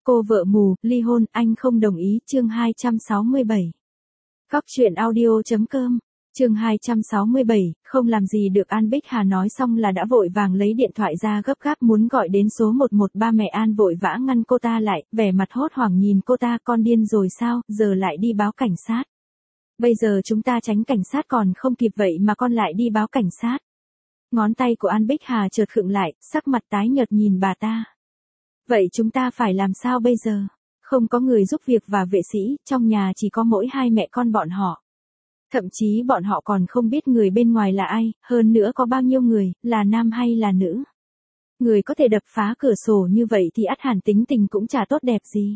Cô vợ mù, ly hôn, anh không đồng ý, chương 267. Góc truyện audio.com, chương 267, không làm gì được. An Bích Hà nói xong là đã vội vàng lấy điện thoại ra gấp gáp muốn gọi đến số 113. Mẹ An vội vã ngăn cô ta lại, vẻ mặt hốt hoảng nhìn cô ta. Con điên rồi sao, giờ lại đi báo cảnh sát. Bây giờ chúng ta tránh cảnh sát còn không kịp, vậy mà con lại đi báo cảnh sát. Ngón tay của An Bích Hà chợt khựng lại, sắc mặt tái nhợt nhìn bà ta. Vậy chúng ta phải làm sao bây giờ? Không có người giúp việc và vệ sĩ, trong nhà chỉ có mỗi hai mẹ con bọn họ. Thậm chí bọn họ còn không biết người bên ngoài là ai, hơn nữa có bao nhiêu người, là nam hay là nữ. Người có thể đập phá cửa sổ như vậy thì ắt hẳn tính tình cũng chả tốt đẹp gì.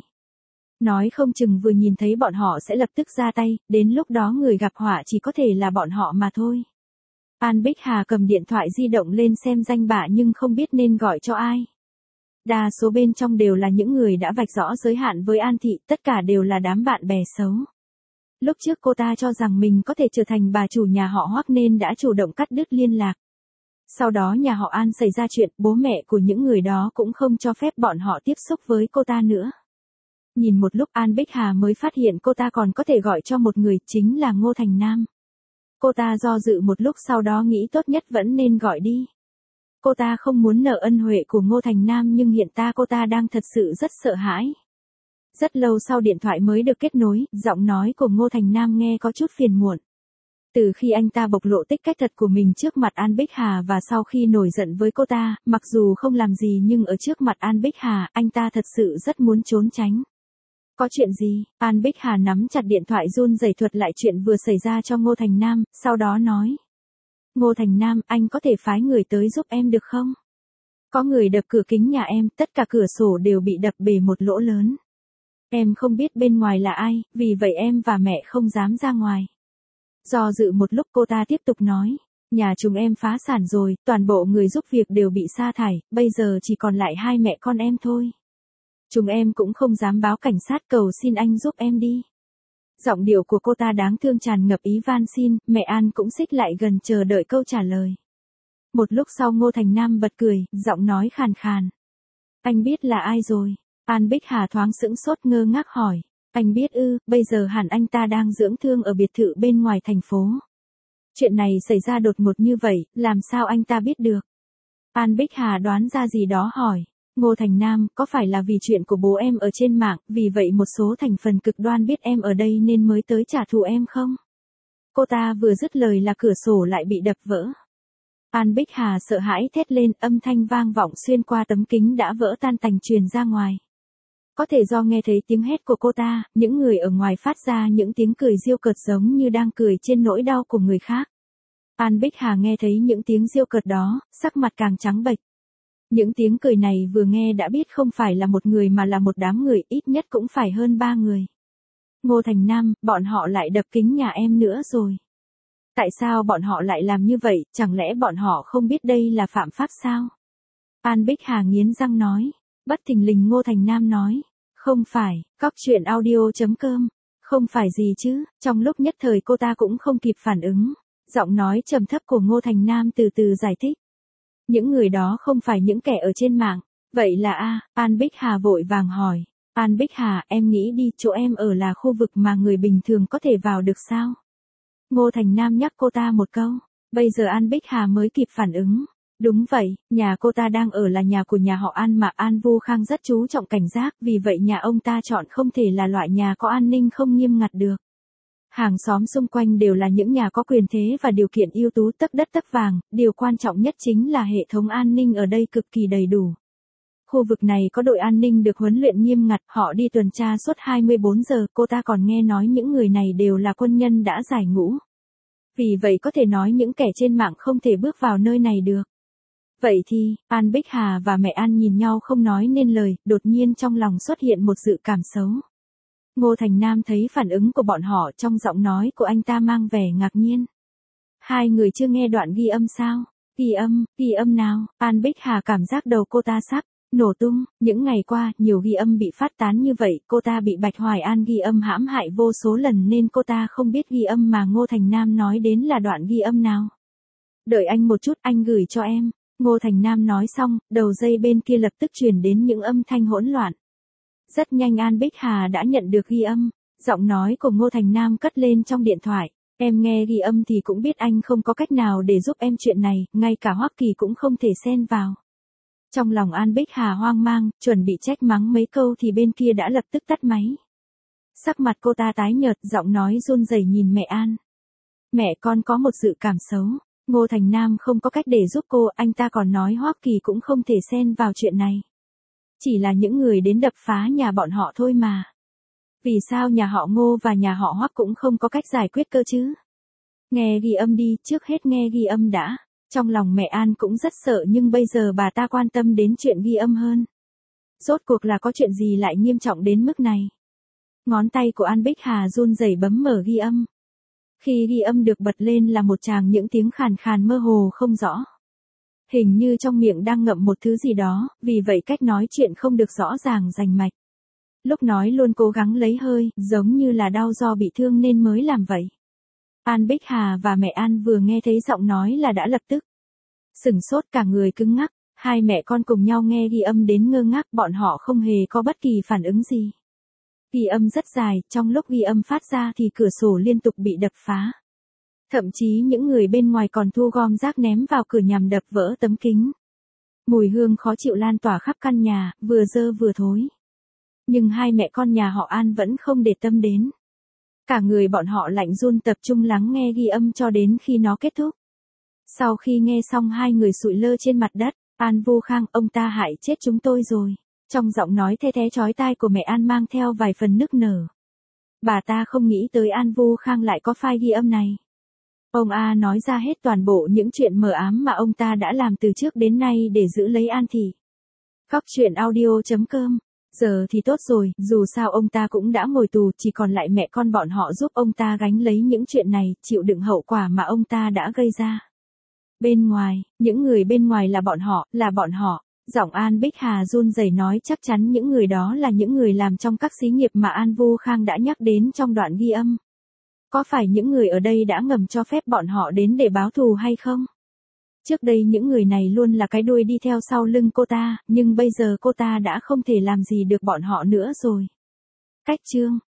Nói không chừng vừa nhìn thấy bọn họ sẽ lập tức ra tay, đến lúc đó người gặp họa chỉ có thể là bọn họ mà thôi. An Bích Hà cầm điện thoại di động lên xem danh bạ nhưng không biết nên gọi cho ai. Đa số bên trong đều là những người đã vạch rõ giới hạn với An Thị, tất cả đều là đám bạn bè xấu. Lúc trước cô ta cho rằng mình có thể trở thành bà chủ nhà họ Hoắc nên đã chủ động cắt đứt liên lạc. Sau đó nhà họ An xảy ra chuyện, bố mẹ của những người đó cũng không cho phép bọn họ tiếp xúc với cô ta nữa. Nhìn một lúc An Bích Hà mới phát hiện cô ta còn có thể gọi cho một người, chính là Ngô Thành Nam. Cô ta do dự một lúc sau đó nghĩ tốt nhất vẫn nên gọi đi. Cô ta không muốn nợ ân huệ của Ngô Thành Nam nhưng hiện tại cô ta đang thật sự rất sợ hãi. Rất lâu sau điện thoại mới được kết nối, giọng nói của Ngô Thành Nam nghe có chút phiền muộn. Từ khi anh ta bộc lộ tích cách thật của mình trước mặt An Bích Hà và sau khi nổi giận với cô ta, mặc dù không làm gì nhưng ở trước mặt An Bích Hà, anh ta thật sự rất muốn trốn tránh. Có chuyện gì? An Bích Hà nắm chặt điện thoại run rẩy thuật lại chuyện vừa xảy ra cho Ngô Thành Nam, sau đó nói. Ngô Thành Nam, anh có thể phái người tới giúp em được không? Có người đập cửa kính nhà em, tất cả cửa sổ đều bị đập bể một lỗ lớn. Em không biết bên ngoài là ai, vì vậy em và mẹ không dám ra ngoài. Do dự một lúc cô ta tiếp tục nói. Nhà chúng em phá sản rồi, toàn bộ người giúp việc đều bị sa thải, bây giờ chỉ còn lại hai mẹ con em thôi. Chúng em cũng không dám báo cảnh sát, cầu xin anh giúp em đi. Giọng điệu của cô ta đáng thương tràn ngập ý van xin, mẹ An cũng xích lại gần chờ đợi câu trả lời. Một lúc sau Ngô Thành Nam bật cười, giọng nói khàn khàn. Anh biết là ai rồi? An Bích Hà thoáng sững sốt ngơ ngác hỏi. Anh biết ư, bây giờ hẳn anh ta đang dưỡng thương ở biệt thự bên ngoài thành phố. Chuyện này xảy ra đột ngột như vậy, làm sao anh ta biết được? An Bích Hà đoán ra gì đó hỏi. Ngô Thành Nam, có phải là vì chuyện của bố em ở trên mạng, vì vậy một số thành phần cực đoan biết em ở đây nên mới tới trả thù em không? Cô ta vừa dứt lời là cửa sổ lại bị đập vỡ. An Bích Hà sợ hãi thét lên, âm thanh vang vọng xuyên qua tấm kính đã vỡ tan tành truyền ra ngoài. Có thể do nghe thấy tiếng hét của cô ta, những người ở ngoài phát ra những tiếng cười giễu cợt giống như đang cười trên nỗi đau của người khác. An Bích Hà nghe thấy những tiếng giễu cợt đó, sắc mặt càng trắng bệch. Những tiếng cười này vừa nghe đã biết không phải là một người mà là một đám người, ít nhất cũng phải hơn 3 người. Ngô Thành Nam, bọn họ lại đập kính nhà em nữa rồi. Tại sao bọn họ lại làm như vậy, chẳng lẽ bọn họ không biết đây là phạm pháp sao? An Bích Hà nghiến răng nói. Bất thình lình Ngô Thành Nam nói. Không phải, góc truyện audio.com. Không phải gì chứ, trong lúc nhất thời cô ta cũng không kịp phản ứng. Giọng nói trầm thấp của Ngô Thành Nam từ từ giải thích. Những người đó không phải những kẻ ở trên mạng. Vậy là An Bích Hà vội vàng hỏi. An Bích Hà, em nghĩ đi, chỗ em ở là khu vực mà người bình thường có thể vào được sao? Ngô Thành Nam nhắc cô ta một câu. Bây giờ An Bích Hà mới kịp phản ứng. Đúng vậy, nhà cô ta đang ở là nhà của nhà họ An mà An Vu Khang rất chú trọng cảnh giác, vì vậy nhà ông ta chọn không thể là loại nhà có an ninh không nghiêm ngặt được. Hàng xóm xung quanh đều là những nhà có quyền thế và điều kiện ưu tú, tấc đất tấc vàng, điều quan trọng nhất chính là hệ thống an ninh ở đây cực kỳ đầy đủ. Khu vực này có đội an ninh được huấn luyện nghiêm ngặt, họ đi tuần tra suốt 24 giờ, cô ta còn nghe nói những người này đều là quân nhân đã giải ngũ. Vì vậy có thể nói những kẻ trên mạng không thể bước vào nơi này được. Vậy thì, An Bích Hà và mẹ An nhìn nhau không nói nên lời, đột nhiên trong lòng xuất hiện một dự cảm xấu. Ngô Thành Nam thấy phản ứng của bọn họ, trong giọng nói của anh ta mang vẻ ngạc nhiên. Hai người chưa nghe đoạn ghi âm sao? Ghi âm nào? An Bích Hà cảm giác đầu cô ta sắp nổ tung. Những ngày qua, nhiều ghi âm bị phát tán như vậy, cô ta bị Bạch Hoài An ghi âm hãm hại vô số lần nên cô ta không biết ghi âm mà Ngô Thành Nam nói đến là đoạn ghi âm nào. Đợi anh một chút, anh gửi cho em. Ngô Thành Nam nói xong, đầu dây bên kia lập tức truyền đến những âm thanh hỗn loạn. Rất nhanh An Bích Hà đã nhận được ghi âm, giọng nói của Ngô Thành Nam cất lên trong điện thoại. Em nghe ghi âm thì cũng biết anh không có cách nào để giúp em chuyện này, ngay cả Hoắc Kỳ cũng không thể xen vào. Trong lòng An Bích Hà hoang mang, chuẩn bị trách mắng mấy câu thì bên kia đã lập tức tắt máy. Sắc mặt cô ta tái nhợt, giọng nói run rẩy nhìn mẹ An. Mẹ con có một dự cảm xấu, Ngô Thành Nam không có cách để giúp cô, anh ta còn nói Hoắc Kỳ cũng không thể xen vào chuyện này. Chỉ là những người đến đập phá nhà bọn họ thôi mà. Vì sao nhà họ Ngô và nhà họ Hoắc cũng không có cách giải quyết cơ chứ? Nghe ghi âm đi, trước hết nghe ghi âm đã. Trong lòng mẹ An cũng rất sợ nhưng bây giờ bà ta quan tâm đến chuyện ghi âm hơn. Rốt cuộc là có chuyện gì lại nghiêm trọng đến mức này? Ngón tay của An Bích Hà run rẩy bấm mở ghi âm. Khi ghi âm được bật lên là một tràng những tiếng khàn khàn mơ hồ không rõ. Hình như trong miệng đang ngậm một thứ gì đó, vì vậy cách nói chuyện không được rõ ràng rành mạch. Lúc nói luôn cố gắng lấy hơi, giống như là đau do bị thương nên mới làm vậy. An Bích Hà và mẹ An vừa nghe thấy giọng nói là đã lập tức sửng sốt, cả người cứng ngắc. Hai mẹ con cùng nhau nghe ghi âm đến ngơ ngác, bọn họ không hề có bất kỳ phản ứng gì. Ghi âm rất dài, trong lúc ghi âm phát ra thì cửa sổ liên tục bị đập phá. Thậm chí những người bên ngoài còn thu gom rác ném vào cửa nhằm đập vỡ tấm kính. Mùi hương khó chịu lan tỏa khắp căn nhà, vừa dơ vừa thối. Nhưng hai mẹ con nhà họ An vẫn không để tâm đến. Cả người bọn họ lạnh run tập trung lắng nghe ghi âm cho đến khi nó kết thúc. Sau khi nghe xong hai người sụi lơ trên mặt đất, An Vu Khang, ông ta hại chết chúng tôi rồi. Trong giọng nói the thé chói tai của mẹ An mang theo vài phần nức nở. Bà ta không nghĩ tới An Vu Khang lại có file ghi âm này. Ông A nói ra hết toàn bộ những chuyện mờ ám mà ông ta đã làm từ trước đến nay để giữ lấy An Thị. Góc truyện audio.com. Giờ thì tốt rồi, dù sao ông ta cũng đã ngồi tù, chỉ còn lại mẹ con bọn họ giúp ông ta gánh lấy những chuyện này, chịu đựng hậu quả mà ông ta đã gây ra. Bên ngoài, những người bên ngoài là bọn họ. Giọng An Bích Hà run rẩy nói chắc chắn những người đó là những người làm trong các xí nghiệp mà An Vu Khang đã nhắc đến trong đoạn ghi âm. Có phải những người ở đây đã ngầm cho phép bọn họ đến để báo thù hay không? Trước đây những người này luôn là cái đuôi đi theo sau lưng cô ta, nhưng bây giờ cô ta đã không thể làm gì được bọn họ nữa rồi. Cách chương